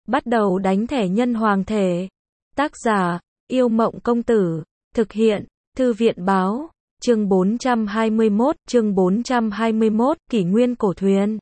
bắt đầu đánh thẻ nhân hoàng thể. Tác giả, Yêu Mộng Công Tử. Thực hiện, Thư viện Báo. Chương 421, Kỷ nguyên cổ thuyền.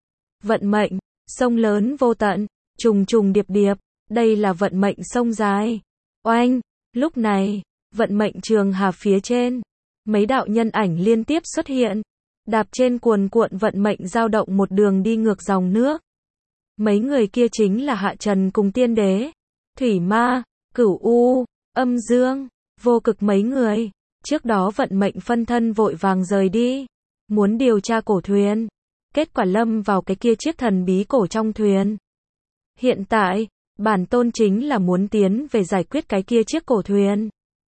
Vận mệnh, sông lớn vô tận, trùng trùng điệp điệp, đây là vận mệnh sông dài. Oanh, lúc này, vận mệnh trường hà phía trên, mấy đạo nhân ảnh liên tiếp xuất hiện, đạp trên cuồn cuộn vận mệnh dao động một đường đi ngược dòng nước. Mấy người kia chính là Hạ Trần cùng Tiên Đế, Thủy Ma, Cửu U, Âm Dương, Vô Cực mấy người. Trước đó vận mệnh phân thân vội vàng rời đi, muốn điều tra cổ thuyền, kết quả lâm vào cái kia chiếc thần bí cổ trong thuyền. Hiện tại, bản tôn chính là muốn tiến về giải quyết cái kia chiếc cổ thuyền,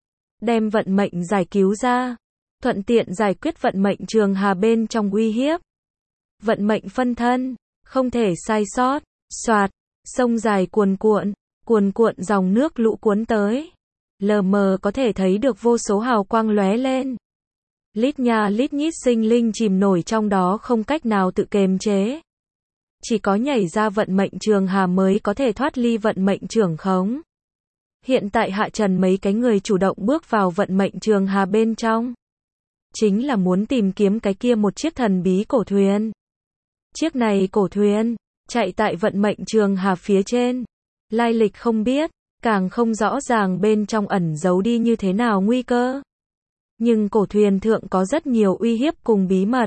đem vận mệnh giải cứu ra, thuận tiện giải quyết vận mệnh trường hà bên trong uy hiếp. Vận mệnh phân thân, không thể sai sót. Soạt, sông dài cuồn cuộn dòng nước lũ cuốn tới. Lờ mờ có thể thấy được vô số hào quang lóe lên. Lít nha lít nhít sinh linh chìm nổi trong đó không cách nào tự kiềm chế. Chỉ có nhảy ra vận mệnh trường hà mới có thể thoát ly vận mệnh trưởng khống. Hiện tại Hạ Trần mấy cái người chủ động bước vào vận mệnh trường hà bên trong, chính là muốn tìm kiếm cái kia một chiếc thần bí cổ thuyền. Chiếc này cổ thuyền, chạy tại vận mệnh trường hà phía trên. Lai lịch không biết, càng không rõ ràng bên trong ẩn giấu đi như thế nào nguy cơ. Nhưng cổ thuyền thượng có rất nhiều uy hiếp cùng bí mật.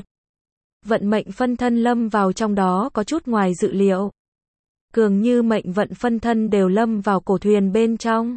Vận mệnh phân thân lâm vào trong đó có chút ngoài dự liệu. Cường như mệnh vận phân thân đều lâm vào cổ thuyền bên trong.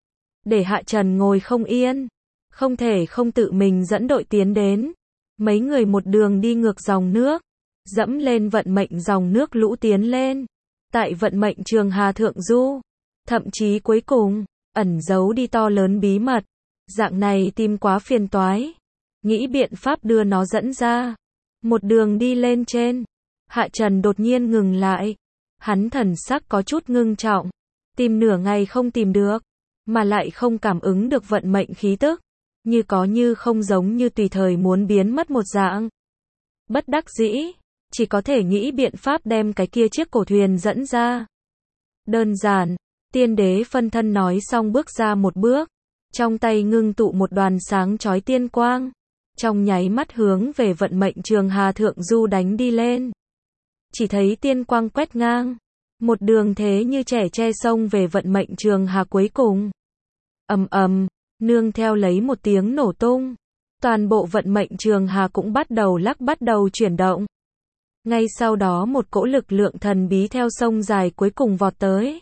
Để Hạ Trần ngồi không yên, không thể không tự mình dẫn đội tiến đến. Mấy người một đường đi ngược dòng nước, dẫm lên vận mệnh dòng nước lũ tiến lên. Tại vận mệnh trường hà thượng du, thậm chí cuối cùng, ẩn giấu đi to lớn bí mật. Dạng này tìm quá phiền toái. Nghĩ biện pháp đưa nó dẫn ra. Một đường đi lên trên, Hạ Trần đột nhiên ngừng lại. Hắn thần sắc có chút ngưng trọng. Tìm nửa ngày không tìm được, mà lại không cảm ứng được vận mệnh khí tức. Như có như không, giống như tùy thời muốn biến mất một dạng. Bất đắc dĩ, chỉ có thể nghĩ biện pháp đem cái kia chiếc cổ thuyền dẫn ra. Đơn giản, Tiên Đế phân thân nói xong bước ra một bước. Trong tay ngưng tụ một đoàn sáng chói tiên quang. Trong nháy mắt hướng về vận mệnh trường hà thượng du đánh đi lên. Chỉ thấy tiên quang quét ngang. Một đường thế như trẻ tre sông về vận mệnh trường hà cuối cùng. Ầm ầm, nương theo lấy một tiếng nổ tung. Toàn bộ vận mệnh trường hà cũng bắt đầu chuyển động. Ngay sau đó một cỗ lực lượng thần bí theo sông dài cuối cùng vọt tới.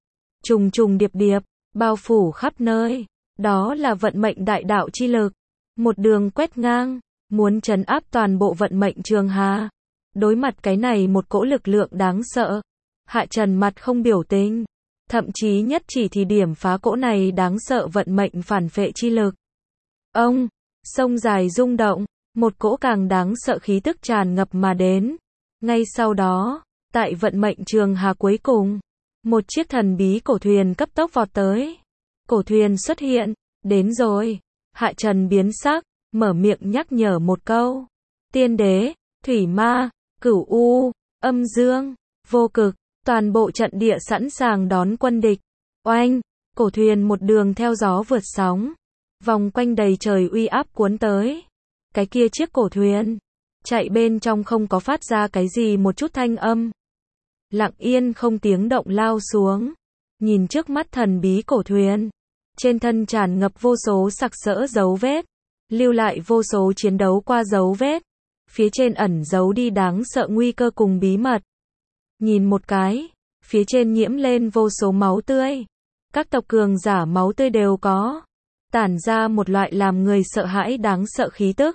Trùng trùng điệp điệp, bao phủ khắp nơi. Đó là vận mệnh đại đạo chi lực. Một đường quét ngang, muốn trấn áp toàn bộ vận mệnh trường hà. Đối mặt cái này một cỗ lực lượng đáng sợ, Hạ Trần mặt không biểu tình, thậm chí nhất chỉ thì điểm phá cỗ này đáng sợ vận mệnh phản phệ chi lực. Ông, sông dài rung động, một cỗ càng đáng sợ khí tức tràn ngập mà đến. Ngay sau đó, tại vận mệnh trường hà cuối cùng, một chiếc thần bí cổ thuyền cấp tốc vọt tới. Cổ thuyền xuất hiện, đến rồi. Hạ Trần biến sắc, mở miệng nhắc nhở một câu. Tiên Đế, Thủy Ma, Cửu U, Âm Dương, Vô Cực, toàn bộ trận địa sẵn sàng đón quân địch. Oanh, cổ thuyền một đường theo gió vượt sóng, vòng quanh đầy trời uy áp cuốn tới. Cái kia chiếc cổ thuyền, chạy bên trong không có phát ra cái gì một chút thanh âm. Lặng yên không tiếng động lao xuống. Nhìn trước mắt thần bí cổ thuyền, trên thân tràn ngập vô số sặc sỡ dấu vết, lưu lại vô số chiến đấu qua dấu vết. Phía trên ẩn giấu đi đáng sợ nguy cơ cùng bí mật. Nhìn một cái, phía trên nhiễm lên vô số máu tươi. Các tộc cường giả máu tươi đều có, tản ra một loại làm người sợ hãi đáng sợ khí tức.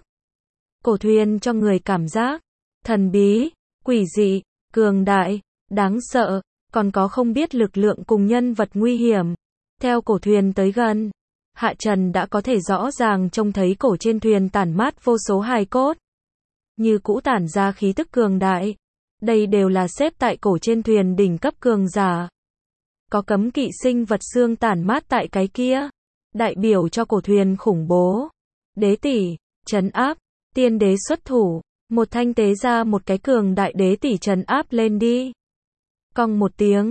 Cổ thuyền cho người cảm giác thần bí, quỷ dị, cường đại, đáng sợ, còn có không biết lực lượng cùng nhân vật nguy hiểm. Theo cổ thuyền tới gần, Hạ Trần đã có thể rõ ràng trông thấy cổ trên thuyền tản mát vô số hài cốt. Như cũ tản ra khí tức cường đại. Đây đều là xếp tại cổ trên thuyền đỉnh cấp cường giả. Có cấm kỵ sinh vật xương tản mát tại cái kia, đại biểu cho cổ thuyền khủng bố. Đế tỷ, trấn áp, Tiên Đế xuất thủ, một thanh tế ra một cái cường đại đế tỷ trấn áp lên đi. Cong một tiếng,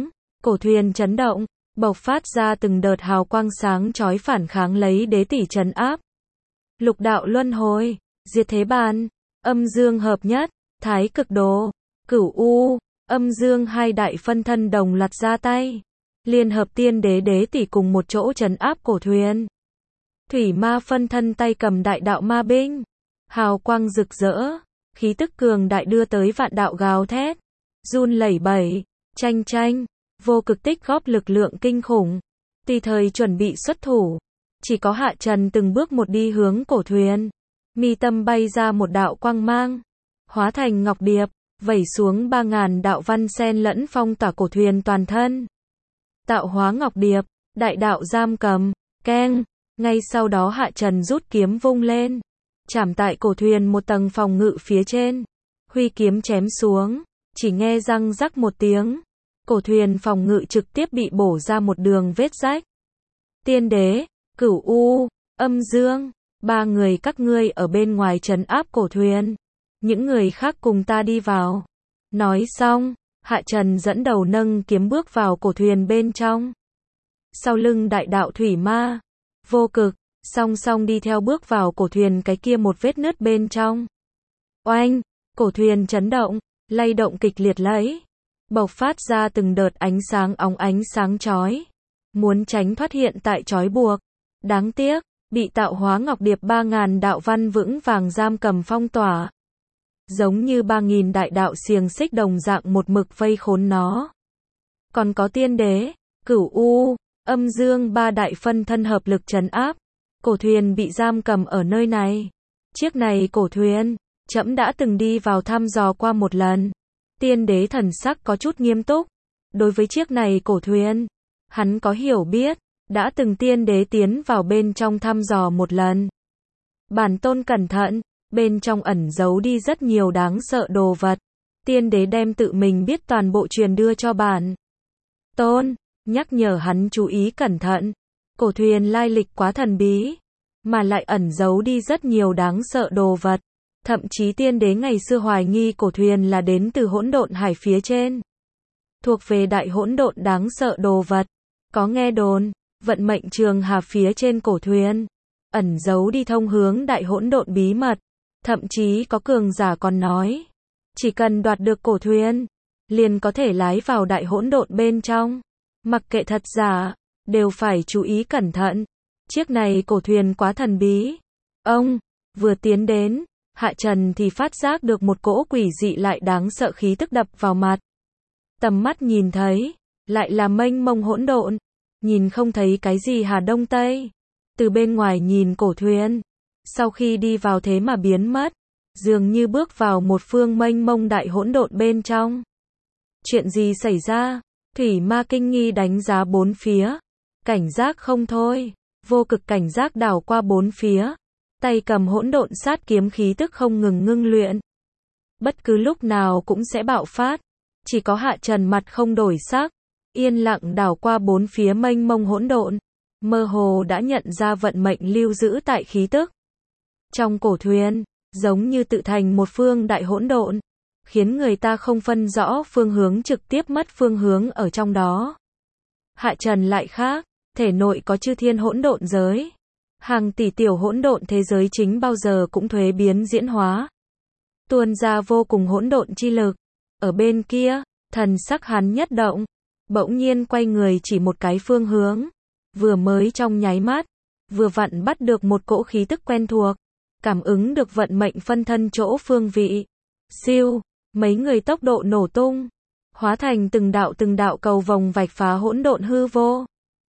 cổ thuyền chấn động, bộc phát ra từng đợt hào quang sáng chói phản kháng lấy đế tỷ trấn áp. Lục đạo luân hồi, diệt thế bàn, âm dương hợp nhất, thái cực đồ, cửu u, âm dương hai đại phân thân đồng loạt ra tay. Liên hợp tiên đế đế tỷ cùng một chỗ trấn áp cổ thuyền. Thủy ma phân thân tay cầm đại đạo ma binh. Hào quang rực rỡ, khí tức cường đại đưa tới vạn đạo gào thét. Run lẩy bẩy, tranh tranh, vô cực tích góp lực lượng kinh khủng. Tùy thời chuẩn bị xuất thủ. Chỉ có Hạ Trần từng bước một đi hướng cổ thuyền. Mi tâm bay ra một đạo quang mang. Hóa thành ngọc điệp, vẩy xuống 3000 đạo văn xen lẫn phong tỏa cổ thuyền toàn thân. Tạo hóa ngọc điệp, đại đạo giam cầm, keng. Ngay sau đó Hạ Trần rút kiếm vung lên. Chạm tại cổ thuyền một tầng phòng ngự phía trên. Huy kiếm chém xuống, chỉ nghe răng rắc một tiếng. Cổ thuyền phòng ngự trực tiếp bị bổ ra một đường vết rách. Tiên đế, cửu u, âm dương, ba người các ngươi ở bên ngoài trấn áp cổ thuyền. Những người khác cùng ta đi vào. Nói xong, Hạ Trần dẫn đầu nâng kiếm bước vào cổ thuyền bên trong. Sau lưng đại đạo thủy ma, vô cực, song song đi theo bước vào cổ thuyền cái kia một vết nứt bên trong. Oanh, cổ thuyền chấn động, lay động kịch liệt lấy. Bộc phát ra từng đợt ánh sáng óng ánh sáng chói. Muốn tránh thoát hiện tại trói buộc. Đáng tiếc, bị tạo hóa ngọc điệp 3000 đạo văn vững vàng giam cầm phong tỏa. Giống như 3000 đại đạo xiềng xích đồng dạng một mực vây khốn nó. Còn có tiên đế, cửu u, âm dương ba đại phân thân hợp lực trấn áp. Cổ thuyền bị giam cầm ở nơi này. Chiếc này cổ thuyền, trẫm đã từng đi vào thăm dò qua một lần. Tiên đế thần sắc có chút nghiêm túc. Đối với chiếc này cổ thuyền, hắn có hiểu biết, đã từng tiên đế tiến vào bên trong thăm dò một lần. Bản tôn cẩn thận, bên trong ẩn giấu đi rất nhiều đáng sợ đồ vật. Tiên đế đem tự mình biết toàn bộ truyền đưa cho bản tôn, nhắc nhở hắn chú ý cẩn thận. Cổ thuyền lai lịch quá thần bí, mà lại ẩn giấu đi rất nhiều đáng sợ đồ vật. Thậm chí tiên đế ngày xưa hoài nghi cổ thuyền là đến từ hỗn độn hải phía trên. Thuộc về đại hỗn độn đáng sợ đồ vật. Có nghe đồn, vận mệnh trường hà phía trên cổ thuyền, ẩn giấu đi thông hướng đại hỗn độn bí mật. Thậm chí có cường giả còn nói, chỉ cần đoạt được cổ thuyền, liền có thể lái vào đại hỗn độn bên trong. Mặc kệ thật giả, đều phải chú ý cẩn thận. Chiếc này cổ thuyền quá thần bí. Ông, vừa tiến đến, Hạ Trần thì phát giác được một cỗ quỷ dị lại đáng sợ khí tức đập vào mặt. Tầm mắt nhìn thấy, lại là mênh mông hỗn độn, nhìn không thấy cái gì Hà Đông Tây. Từ bên ngoài nhìn cổ thuyền, sau khi đi vào thế mà biến mất, dường như bước vào một phương mênh mông đại hỗn độn bên trong. Chuyện gì xảy ra? Thủy ma kinh nghi đánh giá bốn phía, cảnh giác không thôi, vô cực cảnh giác đảo qua bốn phía, tay cầm hỗn độn sát kiếm khí tức không ngừng ngưng luyện. Bất cứ lúc nào cũng sẽ bạo phát, chỉ có Hạ Trần mặt không đổi sắc, yên lặng đảo qua bốn phía mênh mông hỗn độn, mơ hồ đã nhận ra vận mệnh lưu giữ tại khí tức. Trong cổ thuyền, giống như tự thành một phương đại hỗn độn, khiến người ta không phân rõ phương hướng, trực tiếp mất phương hướng ở trong đó. Hạ Trần lại khác, thể nội có chư thiên hỗn độn giới, hàng tỷ tiểu hỗn độn thế giới chính bao giờ cũng thuế biến diễn hóa, tuôn ra vô cùng hỗn độn chi lực. Ở bên kia, thần sắc hắn nhất động, bỗng nhiên quay người chỉ một cái phương hướng, vừa mới trong nháy mắt, vừa vặn bắt được một cỗ khí tức quen thuộc, cảm ứng được vận mệnh phân thân chỗ phương vị. Siêu, mấy người tốc độ nổ tung, hóa thành từng đạo cầu vòng vạch phá hỗn độn hư vô,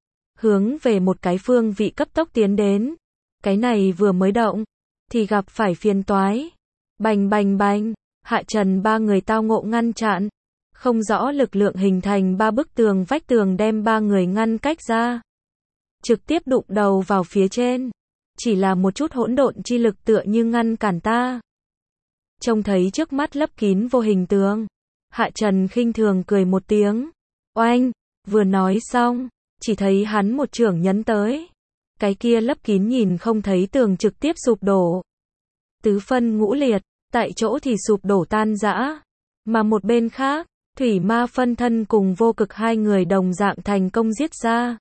hướng về một cái phương vị cấp tốc tiến đến. Cái này vừa mới động, thì gặp phải phiền toái. Bành bành bành, Hạ Trần ba người tao ngộ ngăn chặn, không rõ lực lượng hình thành ba bức tường vách tường đem ba người ngăn cách ra, trực tiếp đụng đầu vào phía trên. Chỉ là một chút hỗn độn chi lực tựa như ngăn cản ta. Trông thấy trước mắt lấp kín vô hình tường, Hạ Trần khinh thường cười một tiếng. Oanh, vừa nói xong, chỉ thấy hắn một chưởng nhấn tới. Cái kia lấp kín nhìn không thấy tường trực tiếp sụp đổ. Tứ phân ngũ liệt, tại chỗ thì sụp đổ tan rã. Mà một bên khác, Thủy ma phân thân cùng vô cực hai người đồng dạng thành công giết ra.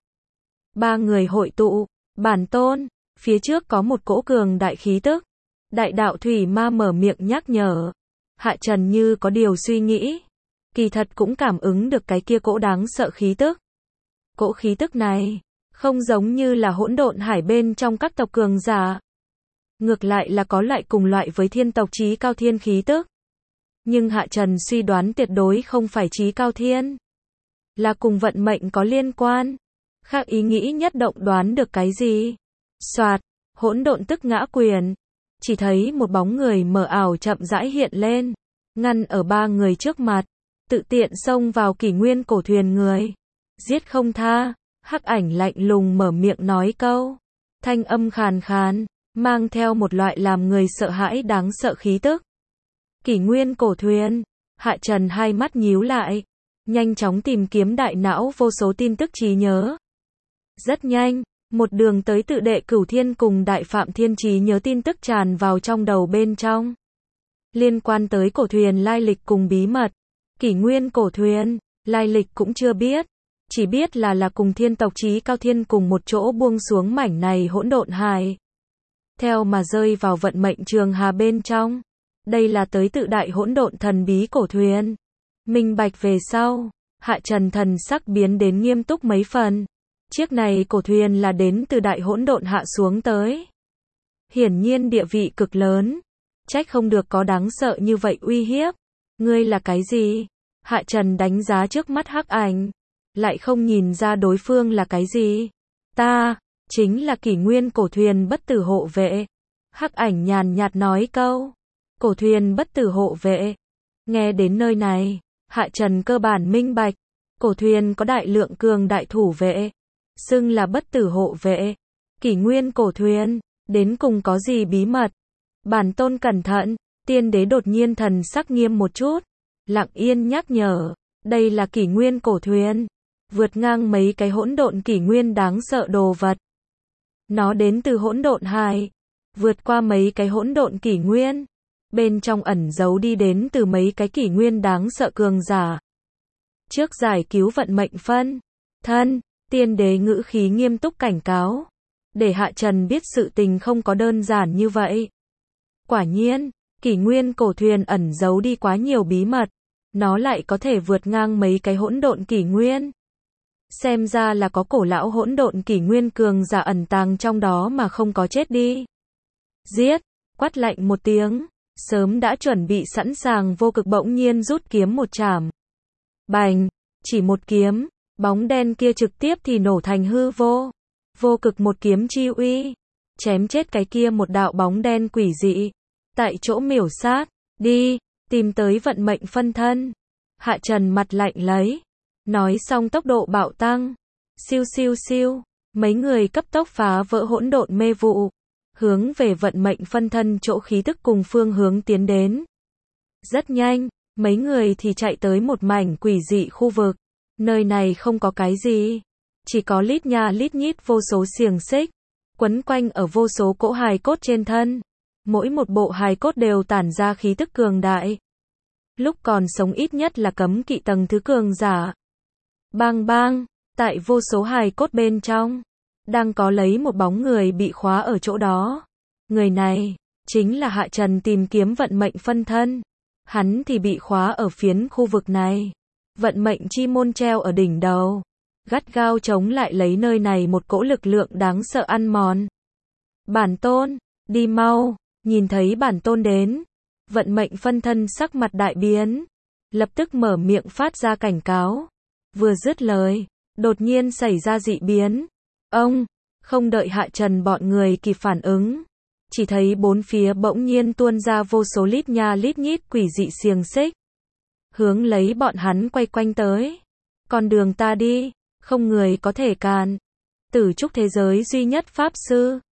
Ba người hội tụ, bản tôn, phía trước có một cỗ cường đại khí tức. Đại đạo thủy ma mở miệng nhắc nhở. Hạ Trần như có điều suy nghĩ. Kỳ thật cũng cảm ứng được cái kia cỗ đáng sợ khí tức. Cỗ khí tức này, không giống như là hỗn độn hải bên trong các tộc cường giả. Ngược lại là có lại cùng loại với thiên tộc chí cao thiên khí tức. Nhưng Hạ Trần suy đoán tuyệt đối không phải chí cao thiên. Là cùng vận mệnh có liên quan. Khác ý nghĩ nhất động đoán được cái gì? Soạt, hỗn độn tức ngã quyền. Chỉ thấy một bóng người mờ ảo chậm rãi hiện lên. Ngăn ở ba người trước mặt. Tự tiện xông vào kỷ nguyên cổ thuyền người. Giết không tha. Hắc ảnh lạnh lùng mở miệng nói câu. Thanh âm khàn khàn. Mang theo một loại làm người sợ hãi đáng sợ khí tức. Kỷ nguyên cổ thuyền. Hạ Trần hai mắt nhíu lại. Nhanh chóng tìm kiếm đại não vô số tin tức trí nhớ. Rất nhanh, một đường tới tự đệ Cửu Thiên cùng Đại Phạm Thiên trí nhớ tin tức tràn vào trong đầu bên trong. Liên quan tới cổ thuyền lai lịch cùng bí mật. Kỷ nguyên cổ thuyền, lai lịch cũng chưa biết. Chỉ biết là cùng thiên tộc chí cao thiên cùng một chỗ buông xuống mảnh này hỗn độn hải. Theo mà rơi vào vận mệnh trường hà bên trong. Đây là tới tự đại hỗn độn thần bí cổ thuyền. Minh bạch về sau, Hạ Trần thần sắc biến đến nghiêm túc mấy phần. Chiếc này cổ thuyền là đến từ đại hỗn độn hạ xuống tới. Hiển nhiên địa vị cực lớn. Trách không được có đáng sợ như vậy uy hiếp. Ngươi là cái gì? Hạ Trần đánh giá trước mắt hắc ảnh. Lại không nhìn ra đối phương là cái gì. Ta, chính là kỷ nguyên cổ thuyền bất tử hộ vệ. Hắc ảnh nhàn nhạt nói câu. Cổ thuyền bất tử hộ vệ. Nghe đến nơi này, Hạ Trần cơ bản minh bạch. Cổ thuyền có đại lượng cường đại thủ vệ. Xưng là bất tử hộ vệ. Kỷ nguyên cổ thuyền, đến cùng có gì bí mật? Bản tôn cẩn thận, tiên đế đột nhiên thần sắc nghiêm một chút. Lặng yên nhắc nhở, đây là kỷ nguyên cổ thuyền. Vượt ngang mấy cái hỗn độn kỷ nguyên đáng sợ đồ vật. Nó đến từ hỗn độn hải. Vượt qua mấy cái hỗn độn kỷ nguyên. Bên trong ẩn giấu đi đến từ mấy cái kỷ nguyên đáng sợ cường giả. Trước giải cứu vận mệnh phân thân, tiên đế ngữ khí nghiêm túc cảnh cáo. Để Hạ Trần biết sự tình không có đơn giản như vậy. Quả nhiên, kỷ nguyên cổ thuyền ẩn giấu đi quá nhiều bí mật. Nó lại có thể vượt ngang mấy cái hỗn độn kỷ nguyên. Xem ra là có cổ lão hỗn độn kỷ nguyên cường giả ẩn tàng trong đó mà không có chết đi. Giết, quát lạnh một tiếng. Sớm đã chuẩn bị sẵn sàng vô cực bỗng nhiên rút kiếm một chảm. Bành, chỉ một kiếm, bóng đen kia trực tiếp thì nổ thành hư vô. Vô cực một kiếm chi uy, chém chết cái kia một đạo bóng đen quỷ dị. Tại chỗ miểu sát, đi, tìm tới vận mệnh phân thân. Hạ Trần mặt lạnh lấy. Nói xong tốc độ bạo tăng. Siêu siêu siêu, mấy người cấp tốc phá vỡ hỗn độn mê vụ. Hướng về vận mệnh phân thân chỗ khí tức cùng phương hướng tiến đến. Rất nhanh, mấy người thì chạy tới một mảnh quỷ dị khu vực. Nơi này không có cái gì. Chỉ có lít nha lít nhít vô số xiềng xích. Quấn quanh ở vô số cỗ hài cốt trên thân. Mỗi một bộ hài cốt đều tản ra khí tức cường đại. Lúc còn sống ít nhất là cấm kỵ tầng thứ cường giả. Bang bang, tại vô số hài cốt bên trong. Đang có lấy một bóng người bị khóa ở chỗ đó. Người này, chính là Hạ Trần tìm kiếm vận mệnh phân thân. Hắn thì bị khóa ở phiến khu vực này. Vận mệnh chi môn treo ở đỉnh đầu. Gắt gao chống lại lấy nơi này một cỗ lực lượng đáng sợ ăn mòn. Bản tôn, đi mau, nhìn thấy bản tôn đến. Vận mệnh phân thân sắc mặt đại biến. Lập tức mở miệng phát ra cảnh cáo. Vừa dứt lời, đột nhiên xảy ra dị biến. Ông, không đợi Hạ Trần bọn người kịp phản ứng. Chỉ thấy bốn phía bỗng nhiên tuôn ra vô số lít nha lít nhít quỷ dị xiềng xích. Hướng lấy bọn hắn quay quanh tới. Con đường ta đi, không người có thể cản. Tử trúc thế giới duy nhất pháp sư.